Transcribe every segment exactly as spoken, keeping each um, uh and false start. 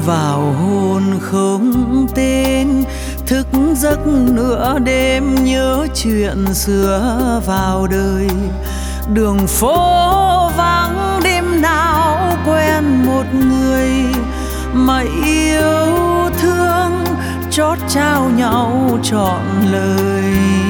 vào hôn không tên, thức giấc nửa đêm nhớ chuyện xưa vào đời. Đường phố vắng đêm nào quen một người mà yêu thương chót trao nhau trọn lời.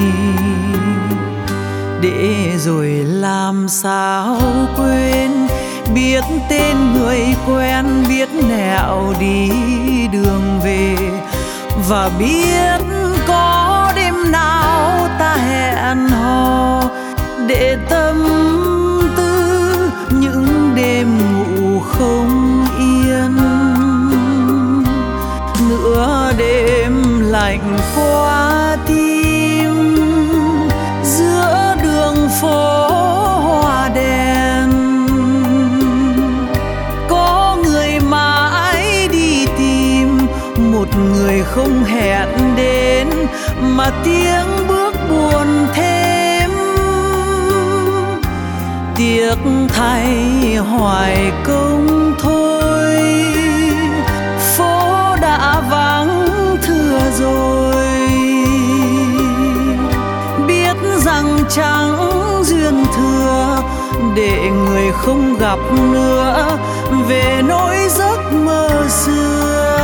Để rồi làm sao quên, biết tên người quen, biết nẻo đi đường về, và biết có đêm nào ta hẹn hò để tâm tư những đêm ngủ không yên. Nửa đêm lạnh qua tim, giữa đường phố hoa đèn, có người mãi đi tìm một người không hẹn đến, mà tiếng bước buồn thêm. Tiếc thay hoài công thôi, phố đã vắng thưa rồi. Biết rằng chẳng duyên thừa để người không gặp nữa, về nỗi giấc mơ xưa.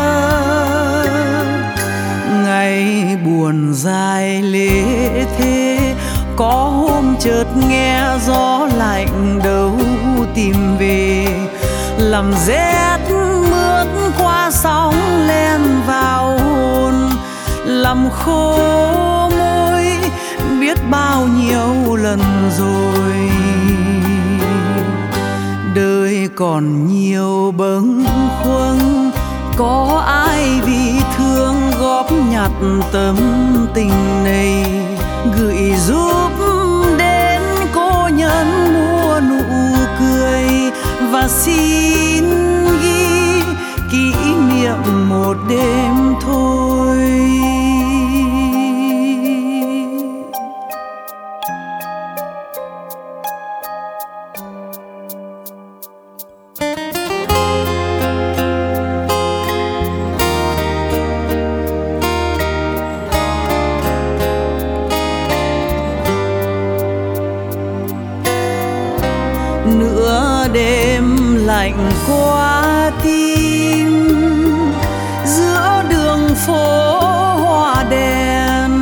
Ngày buồn dài lê thế, có hôm chợt nghe gió lạnh đâu tìm về, làm rét mướt qua sóng len vào hồn, làm khô môi biết bao nhiêu lần rồi. Đời còn nhiều bâng khuâng, có ai vì thương góp nhặt tâm tình này, gửi giúp đến cô nhân mua nụ cười, và xin ghi kỷ niệm một đêm thôi. Nửa đêm lạnh qua tim, giữa đường phố hoa đèn,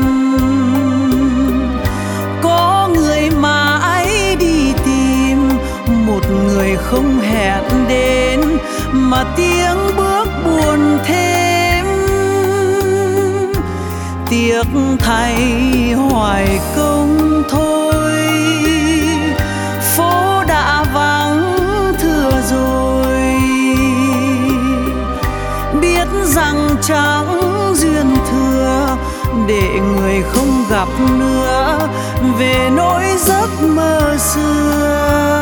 có người mãi đi tìm một người không hẹn đến, mà tiếng bước buồn thêm. Tiếc thay hoài công thôi, phố đã vắng thưa rồi. Biết rằng chẳng duyên thừa để người không gặp nữa, về nỗi giấc mơ xưa.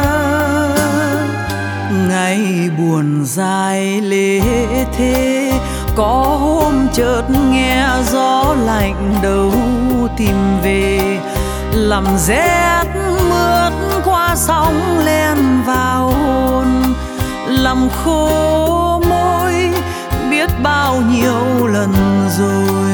Ngày buồn dài lê thế, có hôm chợt nghe gió lạnh đâu tìm về, làm rét mướt qua sóng len vào hồn, làm khô môi biết bao nhiêu lần rồi.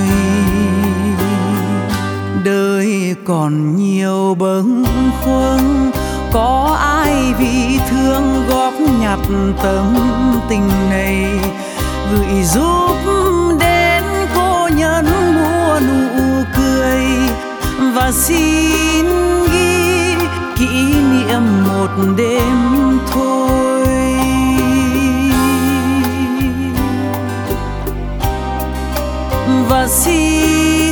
Đời còn nhiều bâng khuâng, có ai vì thương góp nhặt tâm tình này, gửi giúp đến cô nhân mua nụ cười, và xin ghi kỷ niệm một đêm thôi. Và xin